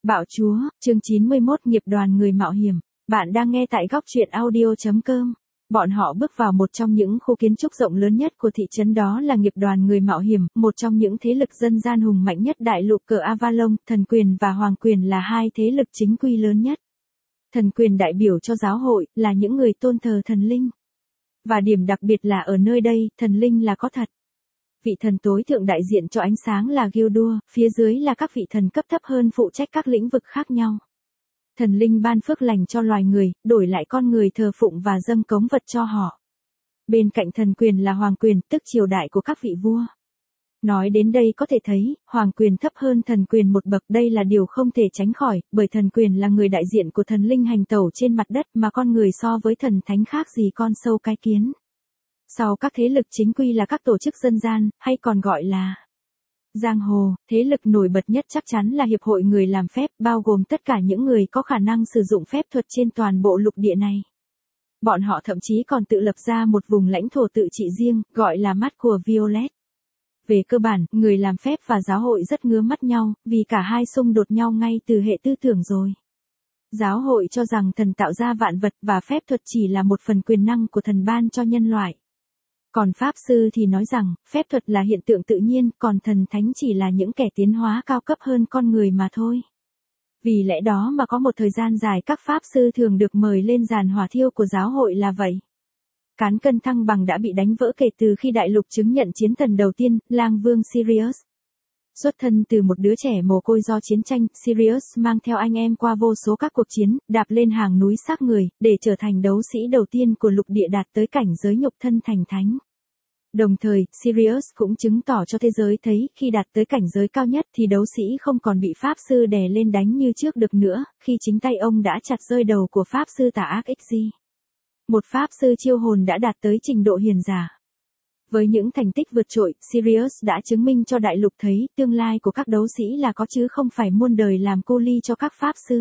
Bạo Chúa, chương 91 nghiệp đoàn người mạo hiểm. Bạn đang nghe tại góc truyện audio.com. Bọn họ bước vào một trong những khu kiến trúc rộng lớn nhất của thị trấn, đó là nghiệp đoàn người mạo hiểm, một trong những thế lực dân gian hùng mạnh nhất đại lục cờ Avalon. Thần quyền và hoàng quyền là hai thế lực chính quy lớn nhất. Thần quyền đại biểu cho giáo hội, là những người tôn thờ thần linh. Và điểm đặc biệt là ở nơi đây, thần linh là có thật. Vị thần tối thượng đại diện cho ánh sáng là Gildur, phía dưới là các vị thần cấp thấp hơn phụ trách các lĩnh vực khác nhau. Thần linh ban phước lành cho loài người, đổi lại con người thờ phụng và dâng cống vật cho họ. Bên cạnh thần quyền là hoàng quyền, tức triều đại của các vị vua. Nói đến đây có thể thấy, hoàng quyền thấp hơn thần quyền một bậc, đây là điều không thể tránh khỏi, bởi thần quyền là người đại diện của thần linh hành tẩu trên mặt đất, mà con người so với thần thánh khác gì con sâu cái kiến. Sau các thế lực chính quy là các tổ chức dân gian, hay còn gọi là giang hồ. Thế lực nổi bật nhất chắc chắn là Hiệp hội Người làm phép, bao gồm tất cả những người có khả năng sử dụng phép thuật trên toàn bộ lục địa này. Bọn họ thậm chí còn tự lập ra một vùng lãnh thổ tự trị riêng, gọi là mắt của Violet. Về cơ bản, người làm phép và giáo hội rất ngứa mắt nhau, vì cả hai xung đột nhau ngay từ hệ tư tưởng rồi. Giáo hội cho rằng thần tạo ra vạn vật và phép thuật chỉ là một phần quyền năng của thần ban cho nhân loại. Còn Pháp Sư thì nói rằng, phép thuật là hiện tượng tự nhiên, còn thần thánh chỉ là những kẻ tiến hóa cao cấp hơn con người mà thôi. Vì lẽ đó mà có một thời gian dài các Pháp Sư thường được mời lên giàn hỏa thiêu của giáo hội là vậy. Cán cân thăng bằng đã bị đánh vỡ kể từ khi đại lục chứng nhận chiến thần đầu tiên, Lang Vương Sirius. Xuất thân từ một đứa trẻ mồ côi do chiến tranh, Sirius mang theo anh em qua vô số các cuộc chiến, đạp lên hàng núi xác người, để trở thành đấu sĩ đầu tiên của lục địa đạt tới cảnh giới nhục thân thành thánh. Đồng thời, Sirius cũng chứng tỏ cho thế giới thấy, khi đạt tới cảnh giới cao nhất thì đấu sĩ không còn bị Pháp Sư đè lên đánh như trước được nữa, khi chính tay ông đã chặt rơi đầu của Pháp Sư tà ác Ixi. Một Pháp Sư chiêu hồn đã đạt tới trình độ hiền giả. Với những thành tích vượt trội, Sirius đã chứng minh cho đại lục thấy, tương lai của các đấu sĩ là có chứ không phải muôn đời làm cô ly cho các Pháp Sư.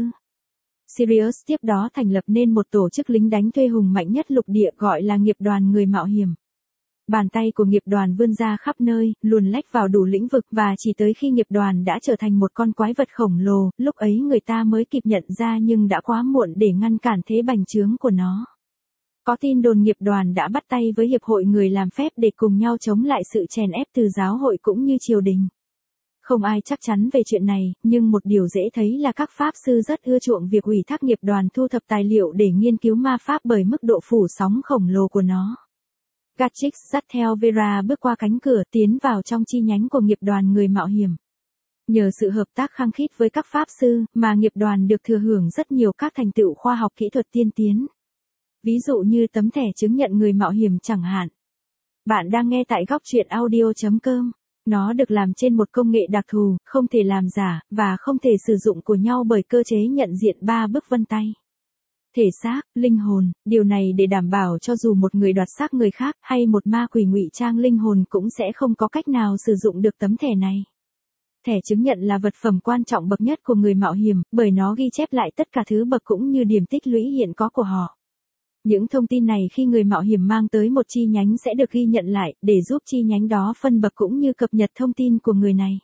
Sirius tiếp đó thành lập nên một tổ chức lính đánh thuê hùng mạnh nhất lục địa, gọi là nghiệp đoàn người mạo hiểm. Bàn tay của nghiệp đoàn vươn ra khắp nơi, luồn lách vào đủ lĩnh vực, và chỉ tới khi nghiệp đoàn đã trở thành một con quái vật khổng lồ, lúc ấy người ta mới kịp nhận ra, nhưng đã quá muộn để ngăn cản thế bành trướng của nó. Có tin đồn nghiệp đoàn đã bắt tay với Hiệp hội Người làm phép để cùng nhau chống lại sự chèn ép từ giáo hội cũng như triều đình. Không ai chắc chắn về chuyện này, nhưng một điều dễ thấy là các Pháp Sư rất ưa chuộng việc ủy thác nghiệp đoàn thu thập tài liệu để nghiên cứu ma pháp bởi mức độ phủ sóng khổng lồ của nó. Gatrix dắt theo Vera bước qua cánh cửa, tiến vào trong chi nhánh của nghiệp đoàn người mạo hiểm. Nhờ sự hợp tác khăng khít với các Pháp Sư, mà nghiệp đoàn được thừa hưởng rất nhiều các thành tựu khoa học kỹ thuật tiên tiến. Ví dụ như tấm thẻ chứng nhận người mạo hiểm chẳng hạn. Bạn đang nghe tại góc truyện audio.com. Nó được làm trên một công nghệ đặc thù, không thể làm giả, và không thể sử dụng của nhau bởi cơ chế nhận diện 3 bước vân tay. Thể xác, linh hồn, điều này để đảm bảo cho dù một người đoạt xác người khác, hay một ma quỷ ngụy trang linh hồn cũng sẽ không có cách nào sử dụng được tấm thẻ này. Thẻ chứng nhận là vật phẩm quan trọng bậc nhất của người mạo hiểm, bởi nó ghi chép lại tất cả thứ bậc cũng như điểm tích lũy hiện có của họ. Những thông tin này khi người mạo hiểm mang tới một chi nhánh sẽ được ghi nhận lại, để giúp chi nhánh đó phân bậc cũng như cập nhật thông tin của người này.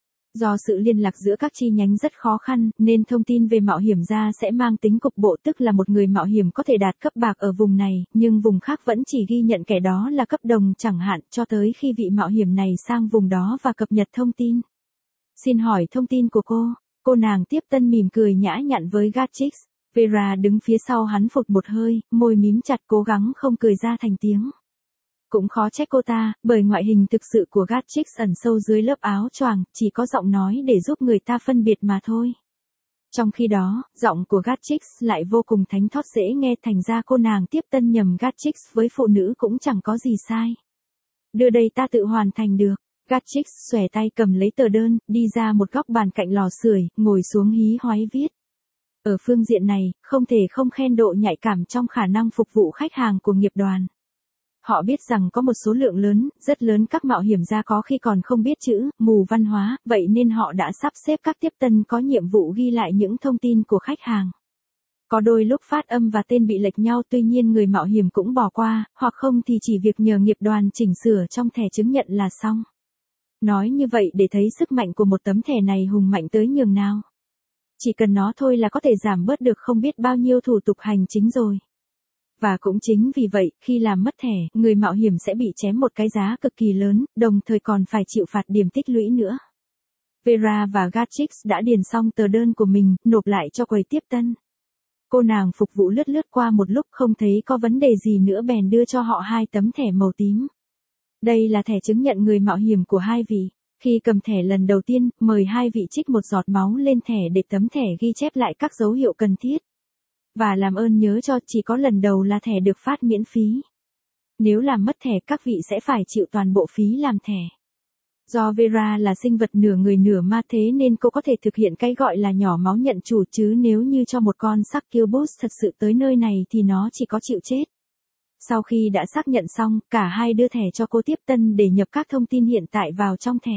Do sự liên lạc giữa các chi nhánh rất khó khăn, nên thông tin về mạo hiểm ra sẽ mang tính cục bộ, tức là một người mạo hiểm có thể đạt cấp bạc ở vùng này, nhưng vùng khác vẫn chỉ ghi nhận kẻ đó là cấp đồng chẳng hạn, cho tới khi vị mạo hiểm này sang vùng đó và cập nhật thông tin. Xin hỏi thông tin của cô nàng tiếp tân mỉm cười nhã nhặn với Gatrix. Vera đứng phía sau hắn phụt một hơi, môi mím chặt cố gắng không cười ra thành tiếng. Cũng khó trách cô ta, bởi ngoại hình thực sự của Gatrix ẩn sâu dưới lớp áo choàng, chỉ có giọng nói để giúp người ta phân biệt mà thôi. Trong khi đó, giọng của Gatrix lại vô cùng thánh thót dễ nghe, thành ra cô nàng tiếp tân nhầm Gatrix với phụ nữ cũng chẳng có gì sai. Đưa đây ta tự hoàn thành được. Gatrix xòe tay cầm lấy tờ đơn, đi ra một góc bàn cạnh lò sưởi, ngồi xuống hí hoáy viết. Ở phương diện này, không thể không khen độ nhạy cảm trong khả năng phục vụ khách hàng của nghiệp đoàn. Họ biết rằng có một số lượng lớn, rất lớn các mạo hiểm gia có khi còn không biết chữ, mù văn hóa, vậy nên họ đã sắp xếp các tiếp tân có nhiệm vụ ghi lại những thông tin của khách hàng. Có đôi lúc phát âm và tên bị lệch nhau, tuy nhiên người mạo hiểm cũng bỏ qua, hoặc không thì chỉ việc nhờ nghiệp đoàn chỉnh sửa trong thẻ chứng nhận là xong. Nói như vậy để thấy sức mạnh của một tấm thẻ này hùng mạnh tới nhường nào. Chỉ cần nó thôi là có thể giảm bớt được không biết bao nhiêu thủ tục hành chính rồi. Và cũng chính vì vậy, khi làm mất thẻ, người mạo hiểm sẽ bị chém một cái giá cực kỳ lớn, đồng thời còn phải chịu phạt điểm tích lũy nữa. Vera và Gatrix đã điền xong tờ đơn của mình, nộp lại cho quầy tiếp tân. Cô nàng phục vụ lướt qua một lúc không thấy có vấn đề gì nữa bèn đưa cho họ 2 tấm thẻ màu tím. Đây là thẻ chứng nhận người mạo hiểm của hai vị. Khi cầm thẻ lần đầu tiên, mời hai vị trích một giọt máu lên thẻ để tấm thẻ ghi chép lại các dấu hiệu cần thiết. Và làm ơn nhớ cho chỉ có lần đầu là thẻ được phát miễn phí. Nếu làm mất thẻ các vị sẽ phải chịu toàn bộ phí làm thẻ. Do Vera là sinh vật nửa người nửa ma thế nên cô có thể thực hiện cái gọi là nhỏ máu nhận chủ, chứ nếu như cho một con succubus thật sự tới nơi này thì nó chỉ có chịu chết. Sau khi đã xác nhận xong, cả hai đưa thẻ cho cô tiếp tân để nhập các thông tin hiện tại vào trong thẻ.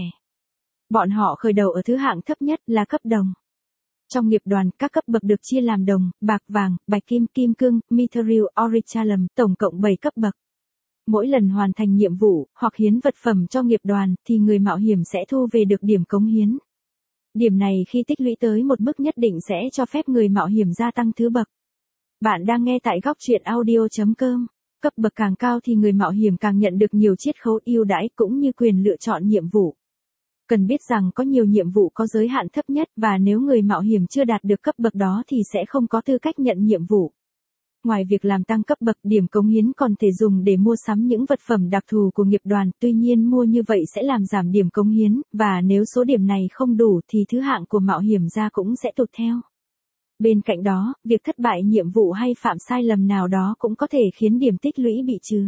Bọn họ khởi đầu ở thứ hạng thấp nhất là cấp đồng. Trong nghiệp đoàn, các cấp bậc được chia làm đồng, bạc, vàng, bạch kim, kim cương, mithril, orichalcum, tổng cộng 7 cấp bậc. Mỗi lần hoàn thành nhiệm vụ, hoặc hiến vật phẩm cho nghiệp đoàn, thì người mạo hiểm sẽ thu về được điểm cống hiến. Điểm này khi tích lũy tới một mức nhất định sẽ cho phép người mạo hiểm gia tăng thứ bậc. Bạn đang nghe tại góc truyện audio.com. Cấp bậc càng cao thì người mạo hiểm càng nhận được nhiều chiết khấu ưu đãi cũng như quyền lựa chọn nhiệm vụ. Cần biết rằng có nhiều nhiệm vụ có giới hạn thấp nhất và nếu người mạo hiểm chưa đạt được cấp bậc đó thì sẽ không có tư cách nhận nhiệm vụ. Ngoài việc làm tăng cấp bậc, điểm cống hiến còn thể dùng để mua sắm những vật phẩm đặc thù của nghiệp đoàn, tuy nhiên mua như vậy sẽ làm giảm điểm cống hiến, và nếu số điểm này không đủ thì thứ hạng của mạo hiểm gia cũng sẽ tụt theo. Bên cạnh đó, việc thất bại nhiệm vụ hay phạm sai lầm nào đó cũng có thể khiến điểm tích lũy bị trừ.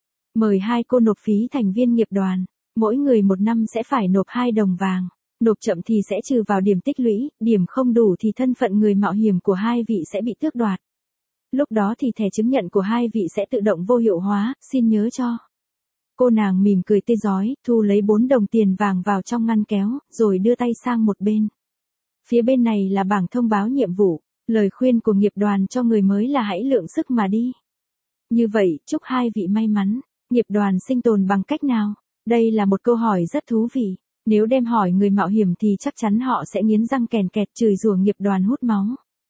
Mời hai cô nộp phí thành viên nghiệp đoàn. Mỗi người một năm sẽ phải nộp 2 đồng vàng. Nộp chậm thì sẽ trừ vào điểm tích lũy, điểm không đủ thì thân phận người mạo hiểm của hai vị sẽ bị tước đoạt. Lúc đó thì thẻ chứng nhận của hai vị sẽ tự động vô hiệu hóa, xin nhớ cho. Cô nàng mỉm cười tươi rói, thu lấy 4 đồng tiền vàng vào trong ngăn kéo, rồi đưa tay sang một bên. Phía bên này là bảng thông báo nhiệm vụ. Lời khuyên của nghiệp đoàn cho người mới là hãy lượng sức mà đi. Như vậy, chúc hai vị may mắn. Nghiệp đoàn sinh tồn bằng cách nào? Đây là một câu hỏi rất thú vị. Nếu đem hỏi người mạo hiểm thì chắc chắn họ sẽ nghiến răng kèn kẹt chửi rủa nghiệp đoàn hút máu.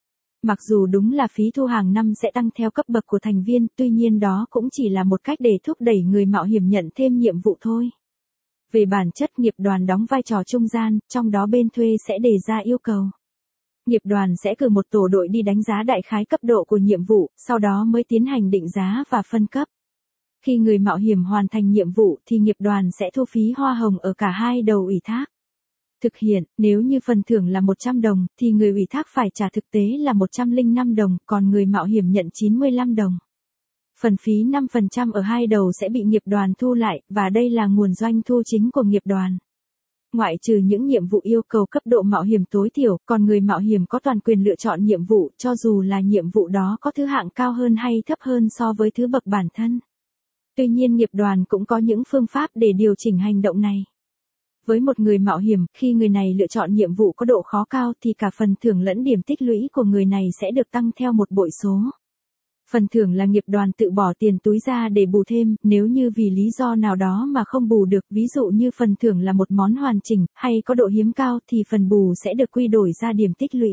Mặc dù đúng là phí thu hàng năm sẽ tăng theo cấp bậc của thành viên, tuy nhiên đó cũng chỉ là một cách để thúc đẩy người mạo hiểm nhận thêm nhiệm vụ thôi. Về bản chất, nghiệp đoàn đóng vai trò trung gian, trong đó bên thuê sẽ đề ra yêu cầu. Nghiệp đoàn sẽ cử một tổ đội đi đánh giá đại khái cấp độ của nhiệm vụ, sau đó mới tiến hành định giá và phân cấp. Khi người mạo hiểm hoàn thành nhiệm vụ thì nghiệp đoàn sẽ thu phí hoa hồng ở cả hai đầu ủy thác. Thực hiện, nếu như phần thưởng là 100 đồng, thì người ủy thác phải trả thực tế là 105 đồng, còn người mạo hiểm nhận 95 đồng. Phần phí 5% ở hai đầu sẽ bị nghiệp đoàn thu lại, và đây là nguồn doanh thu chính của nghiệp đoàn. Ngoại trừ những nhiệm vụ yêu cầu cấp độ mạo hiểm tối thiểu, còn người mạo hiểm có toàn quyền lựa chọn nhiệm vụ, cho dù là nhiệm vụ đó có thứ hạng cao hơn hay thấp hơn so với thứ bậc bản thân. Tuy nhiên nghiệp đoàn cũng có những phương pháp để điều chỉnh hành động này. Với một người mạo hiểm, khi người này lựa chọn nhiệm vụ có độ khó cao thì cả phần thưởng lẫn điểm tích lũy của người này sẽ được tăng theo một bội số. Phần thưởng là nghiệp đoàn tự bỏ tiền túi ra để bù thêm, nếu như vì lý do nào đó mà không bù được, ví dụ như phần thưởng là một món hoàn chỉnh, hay có độ hiếm cao thì phần bù sẽ được quy đổi ra điểm tích lũy.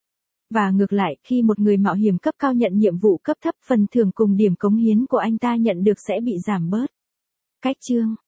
Và ngược lại, khi một người mạo hiểm cấp cao nhận nhiệm vụ cấp thấp, phần thưởng cùng điểm cống hiến của anh ta nhận được sẽ bị giảm bớt. Cách chương